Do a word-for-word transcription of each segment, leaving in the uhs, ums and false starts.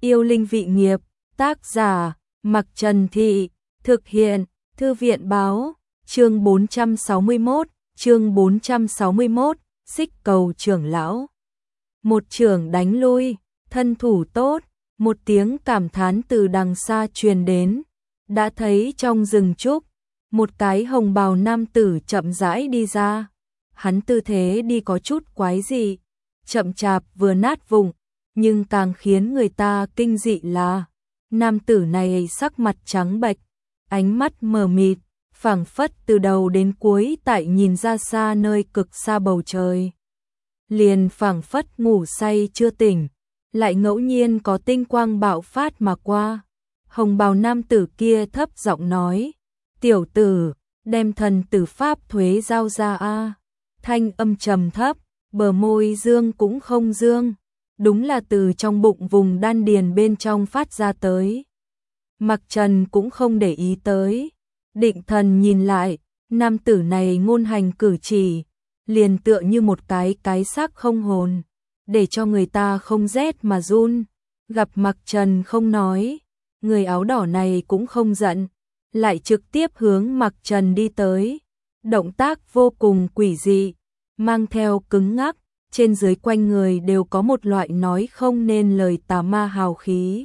Yêu linh vị nghiệp, tác giả, Mặc Trần Thị, thực hiện, Thư viện báo, chương bốn trăm sáu mươi mốt, chương bốn trăm sáu mươi mốt, xích cầu trưởng lão. Một trưởng đánh lui, thân thủ tốt, một tiếng cảm thán từ đằng xa truyền đến, đã thấy trong rừng trúc, một cái hồng bào nam tử chậm rãi đi ra, hắn tư thế đi có chút quái dị, chậm chạp vừa nát vụng, nhưng càng khiến người ta kinh dị là, nam tử này sắc mặt trắng bệch, ánh mắt mờ mịt, phảng phất từ đầu đến cuối tại nhìn ra xa nơi cực xa bầu trời. Liền phảng phất ngủ say chưa tỉnh, lại ngẫu nhiên có tinh quang bạo phát mà qua. Hồng bào nam tử kia thấp giọng nói, tiểu tử, đem thần tử pháp thuế giao ra a. Thanh âm trầm thấp, bờ môi dương cũng không dương, đúng là từ trong bụng vùng đan điền bên trong phát ra tới. Mặc Trần cũng không để ý tới, định thần nhìn lại, nam tử này ngôn hành cử chỉ, liền tựa như một cái cái xác không hồn, để cho người ta không rét mà run. Gặp Mặc Trần không nói, người áo đỏ này cũng không giận, lại trực tiếp hướng Mặc Trần đi tới. Động tác vô cùng quỷ dị, mang theo cứng ngắc, trên dưới quanh người đều có một loại nói không nên lời tà ma hào khí.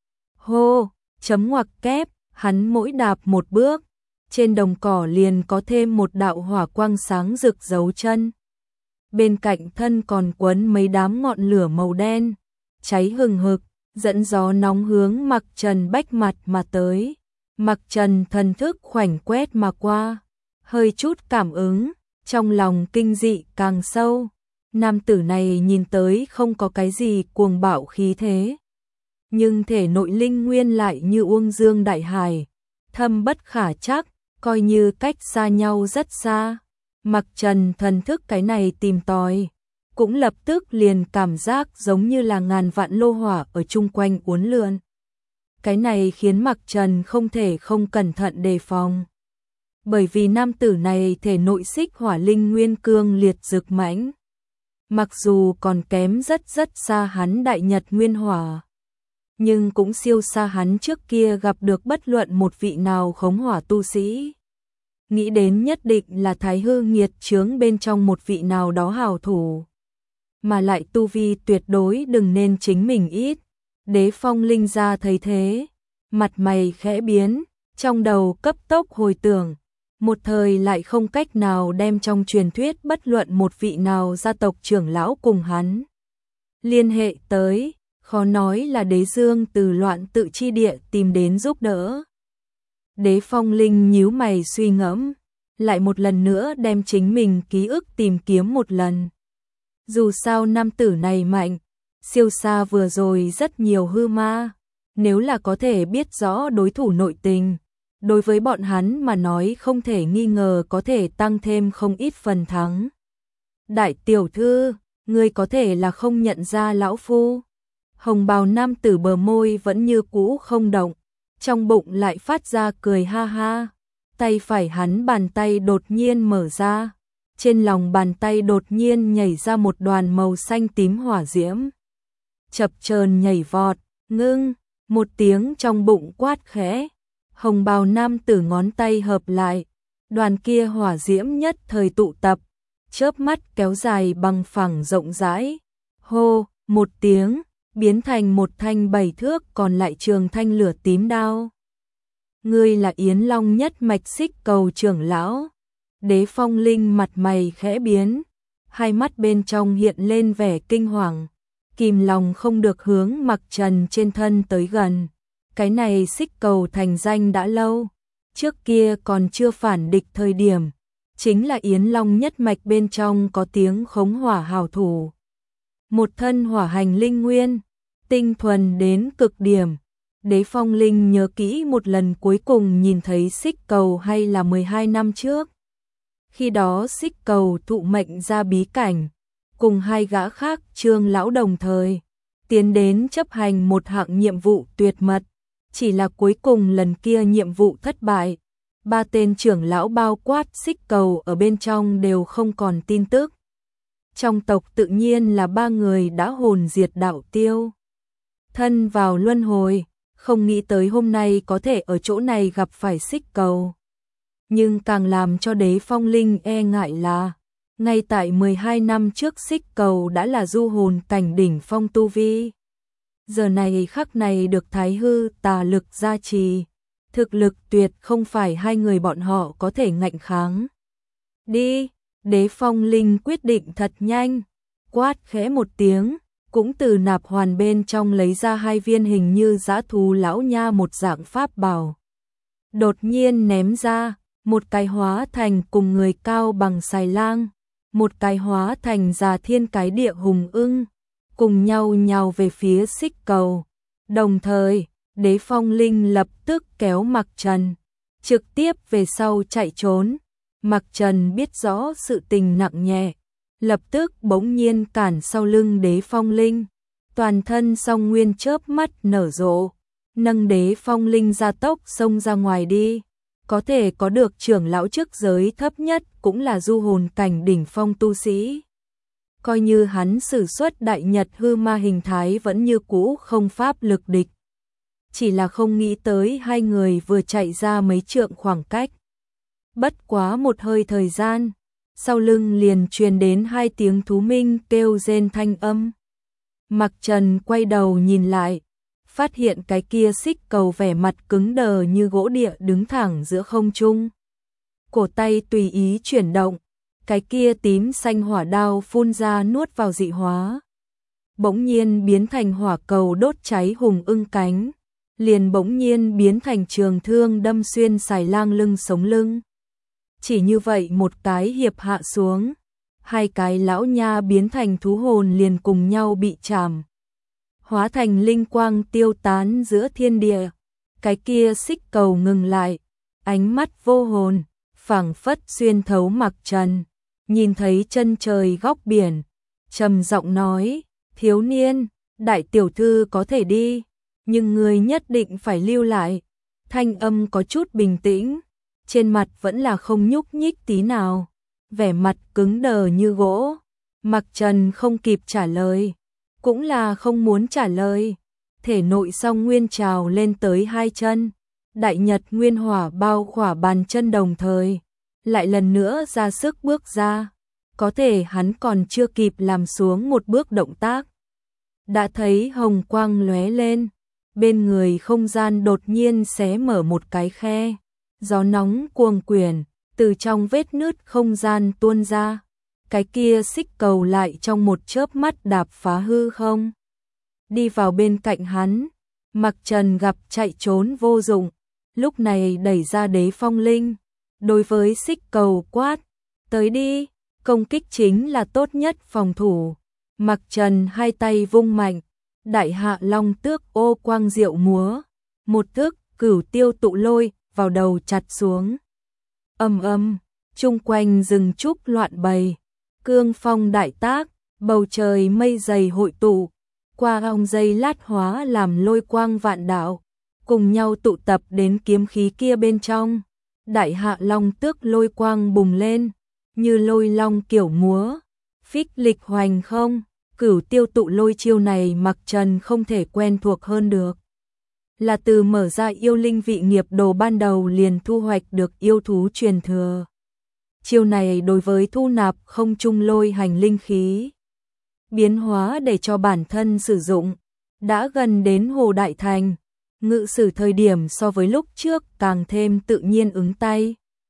Hô, chấm ngoặc kép, hắn mỗi đạp một bước, trên đồng cỏ liền có thêm một đạo hỏa quang sáng rực dấu chân. Bên cạnh thân còn quấn mấy đám ngọn lửa màu đen, cháy hừng hực, dẫn gió nóng hướng Mặc Trần bách mặt mà tới. Mặc Trần thần thức khoảnh quét mà qua, hơi chút cảm ứng, trong lòng kinh dị càng sâu. Nam tử này nhìn tới không có cái gì cuồng bạo khí thế, nhưng thể nội linh nguyên lại như uông dương đại hải, thâm bất khả trắc, coi như cách xa nhau rất xa. Mặc Trần thần thức cái này tìm tòi, cũng lập tức liền cảm giác giống như là ngàn vạn lô hỏa ở chung quanh uốn lượn. Cái này khiến Mặc Trần không thể không cẩn thận đề phòng. Bởi vì nam tử này thể nội xích hỏa linh nguyên cương liệt rực mãnh. Mặc dù còn kém rất rất xa hắn đại nhật nguyên hỏa, nhưng cũng siêu xa hắn trước kia gặp được bất luận một vị nào khống hỏa tu sĩ. Nghĩ đến nhất định là thái hư nghiệt chướng bên trong một vị nào đó hảo thủ, mà lại tu vi tuyệt đối đừng nên chính mình ít. Đế Phong Linh ra thấy thế, mặt mày khẽ biến, trong đầu cấp tốc hồi tưởng, một thời lại không cách nào đem trong truyền thuyết bất luận một vị nào gia tộc trưởng lão cùng hắn liên hệ tới, khó nói là Đế Dương từ loạn tự chi địa tìm đến giúp đỡ. Đế Phong Linh nhíu mày suy ngẫm, lại một lần nữa đem chính mình ký ức tìm kiếm một lần. Dù sao nam tử này mạnh, siêu xa vừa rồi rất nhiều hư ma, nếu là có thể biết rõ đối thủ nội tình, đối với bọn hắn mà nói không thể nghi ngờ có thể tăng thêm không ít phần thắng. Đại tiểu thư, ngươi có thể là không nhận ra lão phu. Hồng bào nam tử bờ môi vẫn như cũ không động, trong bụng lại phát ra cười ha ha. Tay phải hắn bàn tay đột nhiên mở ra, trên lòng bàn tay đột nhiên nhảy ra một đoàn màu xanh tím hỏa diễm. Chập chờn nhảy vọt, ngưng, một tiếng trong bụng quát khẽ. Hồng bào nam tử ngón tay hợp lại, đoàn kia hỏa diễm nhất thời tụ tập, chớp mắt kéo dài bằng phẳng rộng rãi. Hô, một tiếng, biến thành một thanh bảy thước còn lại trường thanh lửa tím đao. Ngươi là Yến Long nhất mạch xích cầu trưởng lão. Đế Phong Linh mặt mày khẽ biến, hai mắt bên trong hiện lên vẻ kinh hoàng, kìm lòng không được hướng Mặc Trần trên thân tới gần. Cái này xích cầu thành danh đã lâu, trước kia còn chưa phản địch thời điểm, chính là Yến Long nhất mạch bên trong có tiếng khống hỏa hảo thủ. Một thân hỏa hành linh nguyên, tinh thuần đến cực điểm. Đế Phong Linh nhớ kỹ một lần cuối cùng nhìn thấy xích cầu hay là mười hai năm trước. Khi đó xích cầu thụ mệnh ra bí cảnh, cùng hai gã khác Trương lão đồng thời tiến đến chấp hành một hạng nhiệm vụ tuyệt mật. Chỉ là cuối cùng lần kia nhiệm vụ thất bại, ba tên trưởng lão bao quát xích cầu ở bên trong đều không còn tin tức. Trong tộc tự nhiên là ba người đã hồn diệt đạo tiêu. thân vào luân hồi, không nghĩ tới hôm nay có thể ở chỗ này gặp phải xích cầu. Nhưng càng làm cho Đế Phong Linh e ngại là, ngay tại mười hai năm trước xích cầu đã là du hồn cảnh đỉnh phong tu vi. Giờ này khắc này được thái hư tà lực gia trì, thực lực tuyệt không phải hai người bọn họ có thể ngạnh kháng. Đi, Đế Phong Linh quyết định thật nhanh, quát khẽ một tiếng, cũng từ nạp hoàn bên trong lấy ra hai viên hình như dã thú lão nha một dạng pháp bảo. Đột nhiên ném ra, một cái hóa thành cùng người cao bằng xài lang, một cái hóa thành già thiên cái địa hùng ưng, cùng nhau nhào về phía xích cầu. Đồng thời, Đế Phong Linh lập tức kéo Mặc Trần, trực tiếp về sau chạy trốn. Mặc Trần biết rõ sự tình nặng nhẹ, lập tức bỗng nhiên cản sau lưng Đế Phong Linh, toàn thân song nguyên chớp mắt nở rộ, nâng Đế Phong Linh ra tốc xông ra ngoài đi. Có thể có được trưởng lão chức giới thấp nhất cũng là du hồn cảnh đỉnh phong tu sĩ. Coi như hắn sử xuất đại nhật hư ma hình thái vẫn như cũ không pháp lực địch. Chỉ là không nghĩ tới hai người vừa chạy ra mấy trượng khoảng cách. Bất quá một hơi thời gian, sau lưng liền truyền đến hai tiếng thú minh kêu rên thanh âm. Mặc Trần quay đầu nhìn lại, phát hiện cái kia xích cầu vẻ mặt cứng đờ như gỗ địa đứng thẳng giữa không trung. Cổ tay tùy ý chuyển động, cái kia tím xanh hỏa đao phun ra nuốt vào dị hóa. Bỗng nhiên biến thành hỏa cầu đốt cháy hùng ưng cánh, liền bỗng nhiên biến thành trường thương đâm xuyên xài lang lưng sống lưng. Chỉ như vậy một cái hiệp hạ xuống, hai cái lão nha biến thành thú hồn liền cùng nhau bị chạm, hóa thành linh quang tiêu tán giữa thiên địa. Cái kia xích cầu ngừng lại, ánh mắt vô hồn, phảng phất xuyên thấu Mặc Trần, nhìn thấy chân trời góc biển, trầm giọng nói, thiếu niên, đại tiểu thư có thể đi, nhưng người nhất định phải lưu lại. Thanh âm có chút bình tĩnh, trên mặt vẫn là không nhúc nhích tí nào, vẻ mặt cứng đờ như gỗ. Mặc Trần không kịp trả lời, cũng là không muốn trả lời, thể nội song nguyên trào lên tới hai chân, đại nhật nguyên hỏa bao khỏa bàn chân đồng thời, lại lần nữa ra sức bước ra. Có thể hắn còn chưa kịp làm xuống một bước động tác, đã thấy hồng quang lóe lên, bên người không gian đột nhiên xé mở một cái khe, gió nóng cuồng quyển từ trong vết nứt không gian tuôn ra. Cái kia xích cầu lại trong một chớp mắt đạp phá hư không, đi vào bên cạnh hắn. Mặc Trần gặp chạy trốn vô dụng, lúc này đẩy ra Đế Phong Linh, đối với xích cầu quát, tới đi, công kích chính là tốt nhất phòng thủ. Mặc Trần hai tay vung mạnh, đại hạ long tước ô quang diệu múa, một thước cửu tiêu tụ lôi vào đầu chặt xuống. Ầm ầm, chung quanh rừng trúc loạn bầy, cương phong đại tác, bầu trời mây dày hội tụ, qua ong dây lát hóa làm lôi quang vạn đạo, cùng nhau tụ tập đến kiếm khí kia bên trong. Đại hạ long tước lôi quang bùng lên, như lôi long kiểu múa, phích lịch hoành không. Cửu tiêu tụ lôi chiêu này Mặc Trần không thể quen thuộc hơn được. Là từ mở ra yêu linh vị nghiệp đồ ban đầu liền thu hoạch được yêu thú truyền thừa. Chiêu này đối với thu nạp không trung lôi hành linh khí, biến hóa để cho bản thân sử dụng, đã gần đến Hồ Đại Thành, ngự sử thời điểm so với lúc trước càng thêm tự nhiên ứng tay.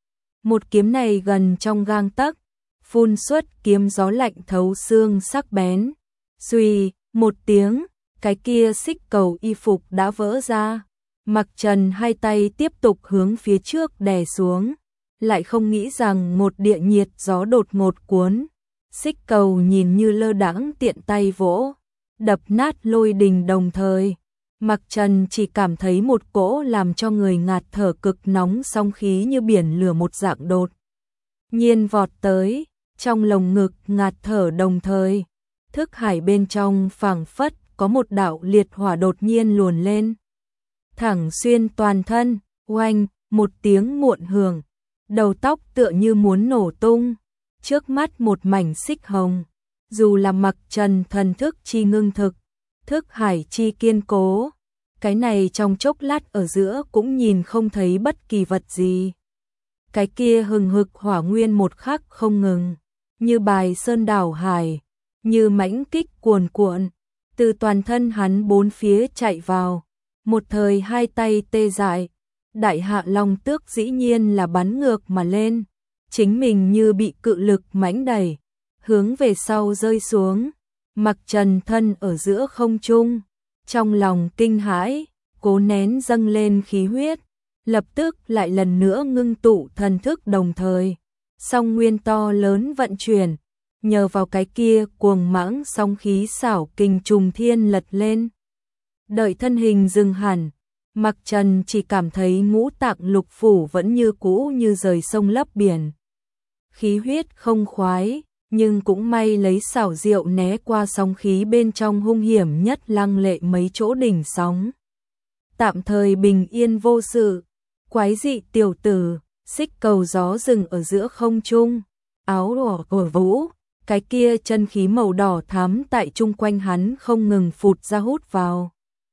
Một kiếm này gần trong gang tấc, phun xuất kiếm gió lạnh thấu xương sắc bén. Xuy, một tiếng, cái kia xích cầu y phục đã vỡ ra. Mặc Trần hai tay tiếp tục hướng phía trước đè xuống, lại không nghĩ rằng một địa nhiệt gió đột ngột cuốn. Xích cầu nhìn như lơ đãng tiện tay vỗ, đập nát lôi đình đồng thời. Mặc Trần chỉ cảm thấy một cỗ làm cho người ngạt thở cực nóng song khí như biển lửa một dạng đột nhiên vọt tới, trong lồng ngực ngạt thở đồng thời, thức hải bên trong phảng phất có một đạo liệt hỏa đột nhiên luồn lên, thẳng xuyên toàn thân. Oanh, một tiếng muộn hưởng, đầu tóc tựa như muốn nổ tung, trước mắt một mảnh xích hồng. Dù là Mặc Trần thần thức chi ngưng thực, thức hải chi kiên cố. Cái này trong chốc lát ở giữa cũng nhìn không thấy bất kỳ vật gì. Cái kia hừng hực hỏa nguyên một khắc không ngừng, như bài sơn đảo hải, như mãnh kích cuồn cuộn, từ toàn thân hắn bốn phía chạy vào, một thời hai tay tê dại, đại hạ long tước dĩ nhiên là bắn ngược mà lên, chính mình như bị cự lực mãnh đẩy, hướng về sau rơi xuống, mặc trần thân ở giữa không trung, trong lòng kinh hãi, cố nén dâng lên khí huyết, lập tức lại lần nữa ngưng tụ thần thức đồng thời, song nguyên to lớn vận chuyển, nhờ vào cái kia cuồng mãng song khí xảo kình trùng thiên lật lên. Đợi thân hình dừng hẳn, Mặc Trần chỉ cảm thấy ngũ tạng lục phủ vẫn như cũ như rời sông lấp biển. Khí huyết không khoái, nhưng cũng may lấy xảo diệu né qua sóng khí bên trong hung hiểm nhất lăng lệ mấy chỗ đỉnh sóng. Tạm thời bình yên vô sự, quái dị tiểu tử, xích cầu gió rừng ở giữa không trung, áo đỏ của vũ, cái kia chân khí màu đỏ thắm tại chung quanh hắn không ngừng phụt ra hút vào.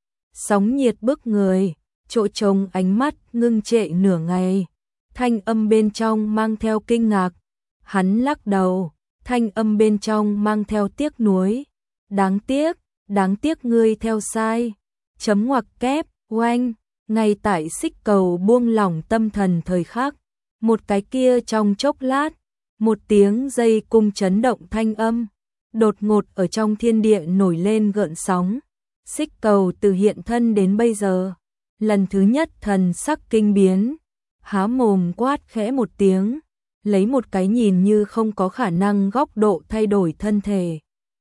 Sóng nhiệt bức người, chỗ trống ánh mắt ngưng trệ nửa ngày, thanh âm bên trong mang theo kinh ngạc, hắn lắc đầu, thanh âm bên trong mang theo tiếc nuối, đáng tiếc, đáng tiếc ngươi theo sai, chấm ngoặc kép, oanh, ngay tại xích cầu buông lỏng tâm thần thời khắc, một cái kia trong chốc lát, một tiếng dây cung chấn động thanh âm, đột ngột ở trong thiên địa nổi lên gợn sóng. Xích cầu từ hiện thân đến bây giờ, lần thứ nhất thần sắc kinh biến, há mồm quát khẽ một tiếng, lấy một cái nhìn như không có khả năng góc độ thay đổi thân thể.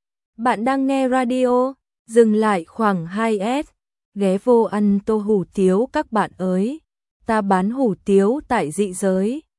Bạn đang nghe radio, dừng lại khoảng hai S, ghé vô ăn tô hủ tiếu các bạn ơi, ta bán hủ tiếu tại dị giới.